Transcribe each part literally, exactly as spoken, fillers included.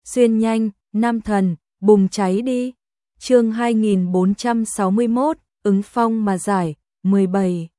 xuyên nhanh, nam thần, bùng cháy đi. Chương hai nghìn bốn trăm sáu mươi mốt, ứng phong mà giải, mười bảy.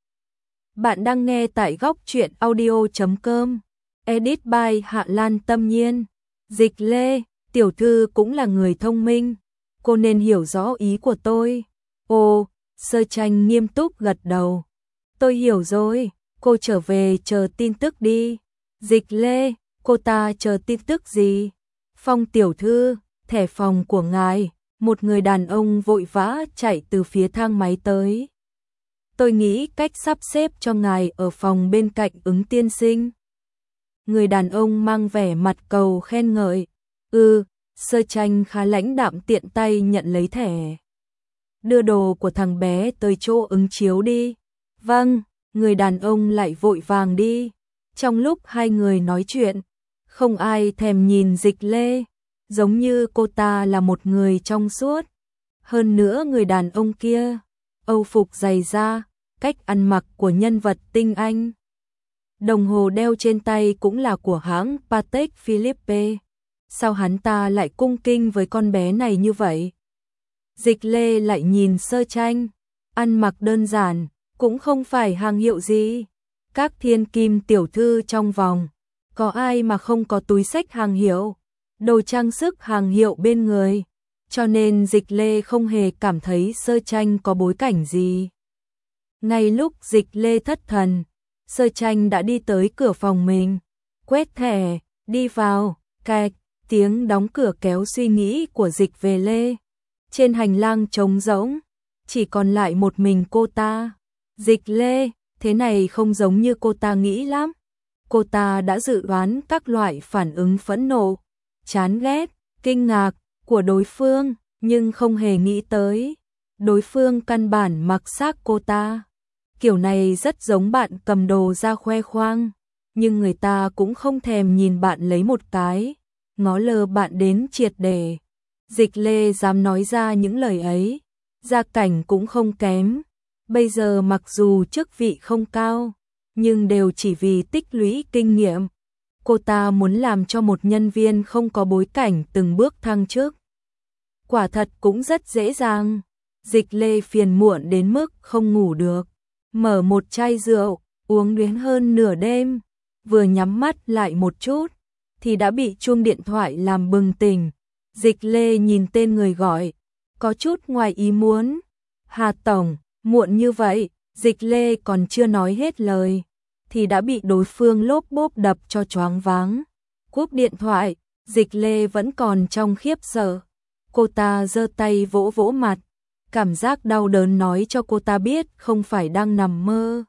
Bạn đang nghe tại góc truyện audio chấm com. Edit by Hạ Lan Tâm Nhiên. Dịch Lê, tiểu thư cũng là người thông minh, cô nên hiểu rõ ý của tôi. Ồ, Sơ Tranh nghiêm túc gật đầu. Tôi hiểu rồi, cô trở về chờ tin tức đi. Dịch Lê, cô ta chờ tin tức gì? Phong tiểu thư, thẻ phòng của ngài. Một người đàn ông vội vã chạy từ phía thang máy tới. Tôi nghĩ cách sắp xếp cho ngài ở phòng bên cạnh Ứng tiên sinh. Người đàn ông mang vẻ mặt cầu khen ngợi. Ừ, Sơ Tranh khá lãnh đạm tiện tay nhận lấy thẻ. Đưa đồ của thằng bé tới chỗ ứng chiếu đi. Vâng, người đàn ông lại vội vàng đi. Trong lúc hai người nói chuyện, không ai thèm nhìn Dịch Lê, giống như cô ta là một người trong suốt. Hơn nữa người đàn ông kia, âu phục dày da, cách ăn mặc của nhân vật tinh anh. Đồng hồ đeo trên tay cũng là của hãng Patek Philippe. Sao hắn ta lại cung kính với con bé này như vậy? Dịch Lê lại nhìn Sơ Tranh, ăn mặc đơn giản, cũng không phải hàng hiệu gì. Các thiên kim tiểu thư trong vòng, có ai mà không có túi xách hàng hiệu, đồ trang sức hàng hiệu bên người, cho nên Dịch Lê không hề cảm thấy Sơ Tranh có bối cảnh gì. Ngay lúc Dịch Lê thất thần, Sơ Tranh đã đi tới cửa phòng mình, quét thẻ, đi vào, cạch, tiếng đóng cửa kéo suy nghĩ của Dịch về Lê. Trên hành lang trống rỗng, chỉ còn lại một mình cô ta. Dịch Lê, thế này không giống như cô ta nghĩ lắm. Cô ta đã dự đoán các loại phản ứng phẫn nộ, chán ghét, kinh ngạc của đối phương, nhưng không hề nghĩ tới đối phương căn bản mặc xác cô ta. Kiểu này rất giống bạn cầm đồ ra khoe khoang, nhưng người ta cũng không thèm nhìn bạn lấy một cái, ngó lơ bạn đến triệt để. Dịch Lê dám nói ra những lời ấy, gia cảnh cũng không kém. Bây giờ mặc dù chức vị không cao, nhưng đều chỉ vì tích lũy kinh nghiệm. Cô ta muốn làm cho một nhân viên không có bối cảnh từng bước thăng chức. Quả thật cũng rất dễ dàng. Dịch Lê phiền muộn đến mức không ngủ được. Mở một chai rượu, uống đến hơn nửa đêm. Vừa nhắm mắt lại một chút, thì đã bị chuông điện thoại làm bừng tỉnh. Dịch Lê nhìn tên người gọi, có chút ngoài ý muốn. Hà Tổng, muộn như vậy, Dịch Lê còn chưa nói hết lời, thì đã bị đối phương lốp bốp đập cho choáng váng. Cúp điện thoại, Dịch Lê vẫn còn trong khiếp sợ. Cô ta giơ tay vỗ vỗ mặt, cảm giác đau đớn nói cho cô ta biết không phải đang nằm mơ.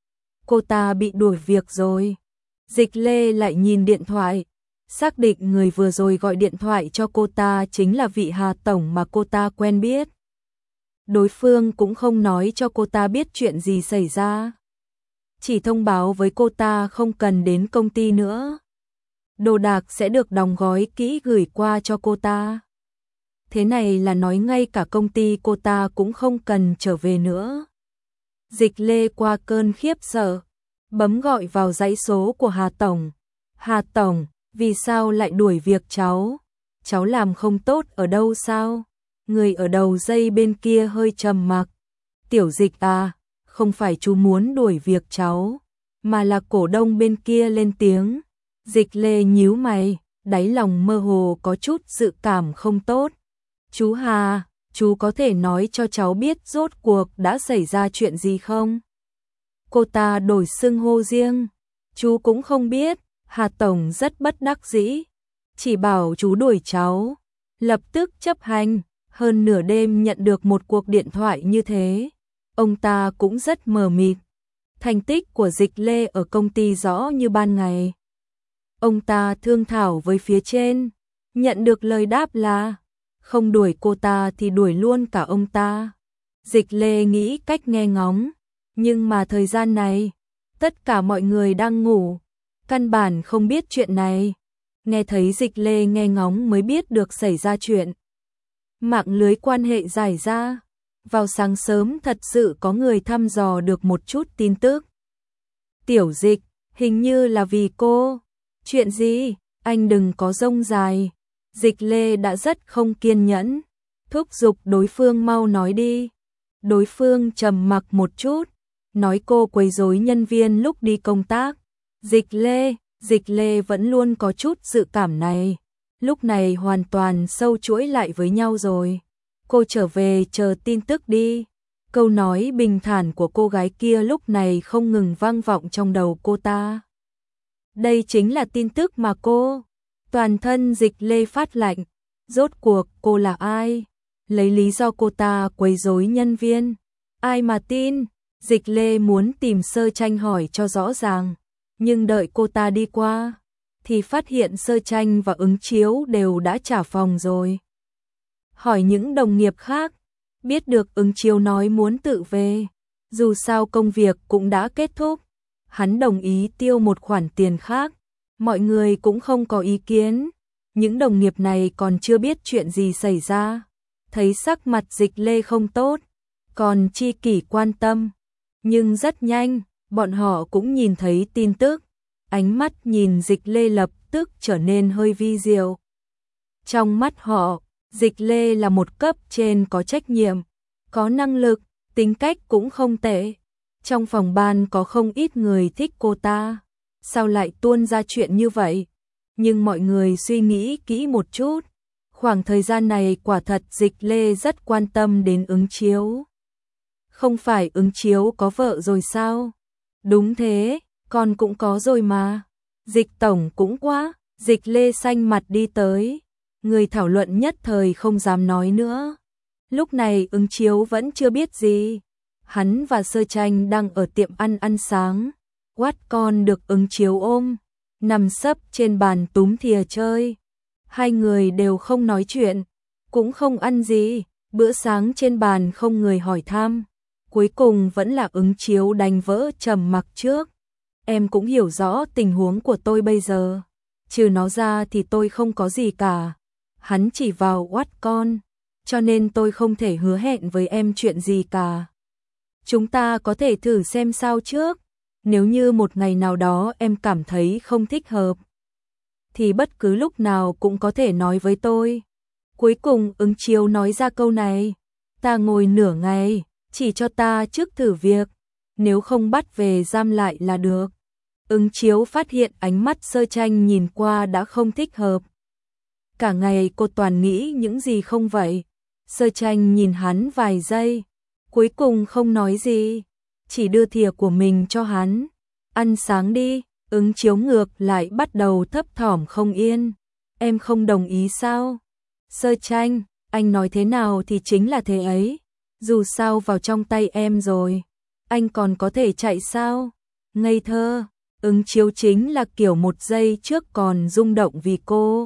Cô ta bị đuổi việc rồi. Dịch Lê lại nhìn điện thoại, xác định người vừa rồi gọi điện thoại cho cô ta chính là vị Hà Tổng mà cô ta quen biết. Đối phương cũng không nói cho cô ta biết chuyện gì xảy ra, chỉ thông báo với cô ta không cần đến công ty nữa. Đồ đạc sẽ được đóng gói kỹ gửi qua cho cô ta. Thế này là nói ngay cả công ty cô ta cũng không cần trở về nữa. Dịch Lê qua cơn khiếp sợ, bấm gọi vào dãy số của Hà Tổng. Hà Tổng, vì sao lại đuổi việc cháu? Cháu làm không tốt ở đâu sao? Người ở đầu dây bên kia hơi trầm mặc. Tiểu Dịch à, không phải chú muốn đuổi việc cháu, mà là cổ đông bên kia lên tiếng. Dịch Lê nhíu mày, đáy lòng mơ hồ có chút dự cảm không tốt. Chú Hà, chú có thể nói cho cháu biết rốt cuộc đã xảy ra chuyện gì không? Cô ta đổi xưng hô riêng. Chú cũng không biết. Hà Tổng rất bất đắc dĩ, chỉ bảo chú đuổi cháu. Lập tức chấp hành. Hơn nửa đêm nhận được một cuộc điện thoại như thế, ông ta cũng rất mờ mịt. Thành tích của Dịch Lê ở công ty rõ như ban ngày. Ông ta thương thảo với phía trên, nhận được lời đáp là không đuổi cô ta thì đuổi luôn cả ông ta. Dịch Lê nghĩ cách nghe ngóng, nhưng mà thời gian này, tất cả mọi người đang ngủ, căn bản không biết chuyện này. Nghe thấy Dịch Lê nghe ngóng mới biết được xảy ra chuyện. Mạng lưới quan hệ giải ra, vào sáng sớm thật sự có người thăm dò được một chút tin tức. Tiểu Dịch, hình như là vì cô. Chuyện gì? Anh đừng có rông dài. Dịch Lê đã rất không kiên nhẫn, thúc giục đối phương mau nói đi. Đối phương trầm mặc một chút, nói cô quấy rối nhân viên lúc đi công tác. Dịch Lê, Dịch Lê vẫn luôn có chút dự cảm này, lúc này hoàn toàn sâu chuỗi lại với nhau rồi. Cô trở về chờ tin tức đi. Câu nói bình thản của cô gái kia lúc này không ngừng vang vọng trong đầu cô ta. Đây chính là tin tức mà cô. Toàn thân Dịch Lê phát lạnh, rốt cuộc cô là ai? Lấy lý do cô ta quấy rối nhân viên, ai mà tin? Dịch Lê muốn tìm Sơ Tranh hỏi cho rõ ràng, nhưng đợi cô ta đi qua thì phát hiện Sơ Tranh và Ứng Chiếu đều đã trả phòng rồi. Hỏi những đồng nghiệp khác, biết được Ứng Chiếu nói muốn tự về, dù sao công việc cũng đã kết thúc, hắn đồng ý tiêu một khoản tiền khác, mọi người cũng không có ý kiến. Những đồng nghiệp này còn chưa biết chuyện gì xảy ra, thấy sắc mặt Dịch Lê không tốt, còn chi kỷ quan tâm, nhưng rất nhanh, bọn họ cũng nhìn thấy tin tức, ánh mắt nhìn Dịch Lê lập tức trở nên hơi vi diệu. Trong mắt họ, Dịch Lê là một cấp trên có trách nhiệm, có năng lực, tính cách cũng không tệ. Trong phòng ban có không ít người thích cô ta, sao lại tuôn ra chuyện như vậy? Nhưng mọi người suy nghĩ kỹ một chút, khoảng thời gian này quả thật Dịch Lê rất quan tâm đến Ứng Chiếu. Không phải Ứng Chiếu có vợ rồi sao? Đúng thế, con cũng có rồi mà. Dịch tổng cũng quá. Dịch Lê xanh mặt đi tới, người thảo luận nhất thời không dám nói nữa. Lúc này Ứng Chiếu vẫn chưa biết gì. Hắn và Sơ Tranh đang ở tiệm ăn ăn sáng. Quát con được Ứng Chiếu ôm, nằm sấp trên bàn túm thìa chơi. Hai người đều không nói chuyện, cũng không ăn gì, bữa sáng trên bàn không người hỏi thăm. Cuối cùng vẫn là Ứng Chiếu đành vỡ trầm mặc trước. Em cũng hiểu rõ tình huống của tôi bây giờ, trừ nó ra thì tôi không có gì cả. Hắn chỉ vào quát con, cho nên tôi không thể hứa hẹn với em chuyện gì cả. Chúng ta có thể thử xem sao trước, nếu như một ngày nào đó em cảm thấy không thích hợp, thì bất cứ lúc nào cũng có thể nói với tôi. Cuối cùng Ứng Chiếu nói ra câu này, ta ngồi nửa ngày, chỉ cho ta trước thử việc, nếu không bắt về giam lại là được. Ứng Chiếu phát hiện ánh mắt Sơ Tranh nhìn qua đã không thích hợp. Cả ngày cô toàn nghĩ những gì không vậy. Sơ Tranh nhìn hắn vài giây, cuối cùng không nói gì, chỉ đưa thìa của mình cho hắn. Ăn sáng đi. Ứng Chiếu ngược lại bắt đầu thấp thỏm không yên. Em không đồng ý sao? Sơ Tranh, anh nói thế nào thì chính là thế ấy. Dù sao vào trong tay em rồi, anh còn có thể chạy sao? Ngây thơ. Ứng Chiếu chính là kiểu một giây trước còn rung động vì cô,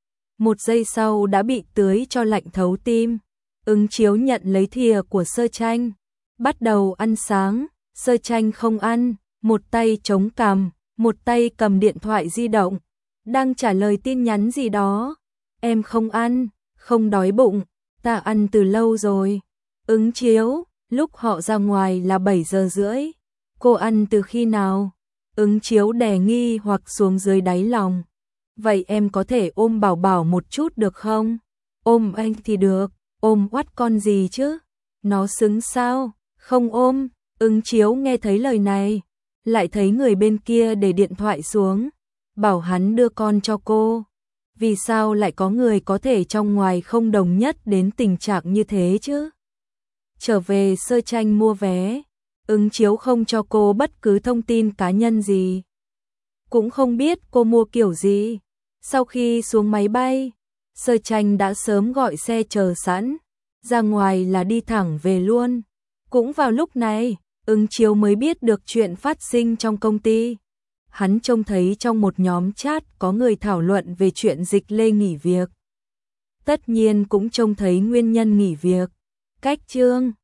một giây sau đã bị tưới cho lạnh thấu tim. Ứng Chiếu nhận lấy thìa của Sơ Tranh, bắt đầu ăn sáng. Sơ Tranh không ăn, một tay chống cằm, một tay cầm điện thoại di động, đang trả lời tin nhắn gì đó. Em không ăn, không đói bụng, ta ăn từ lâu rồi. Ứng Chiếu, lúc họ ra ngoài là bảy giờ rưỡi, cô ăn từ khi nào? Ứng Chiếu đè nghi hoặc xuống dưới đáy lòng. Vậy em có thể ôm Bảo Bảo một chút được không? Ôm anh thì được, ôm oắt con gì chứ? Nó xứng sao? Không ôm. Ứng Chiếu nghe thấy lời này, lại thấy người bên kia để điện thoại xuống, bảo hắn đưa con cho cô. Vì sao lại có người có thể trong ngoài không đồng nhất đến tình trạng như thế chứ? Trở về Sơ Tranh mua vé, Ứng Chiếu không cho cô bất cứ thông tin cá nhân gì, cũng không biết cô mua kiểu gì. Sau khi xuống máy bay, Sơ Tranh đã sớm gọi xe chờ sẵn, ra ngoài là đi thẳng về luôn. Cũng vào lúc này, Ứng Chiếu mới biết được chuyện phát sinh trong công ty. Hắn trông thấy trong một nhóm chat có người thảo luận về chuyện Dịch Lê nghỉ việc. Tất nhiên cũng trông thấy nguyên nhân nghỉ việc. Cách chương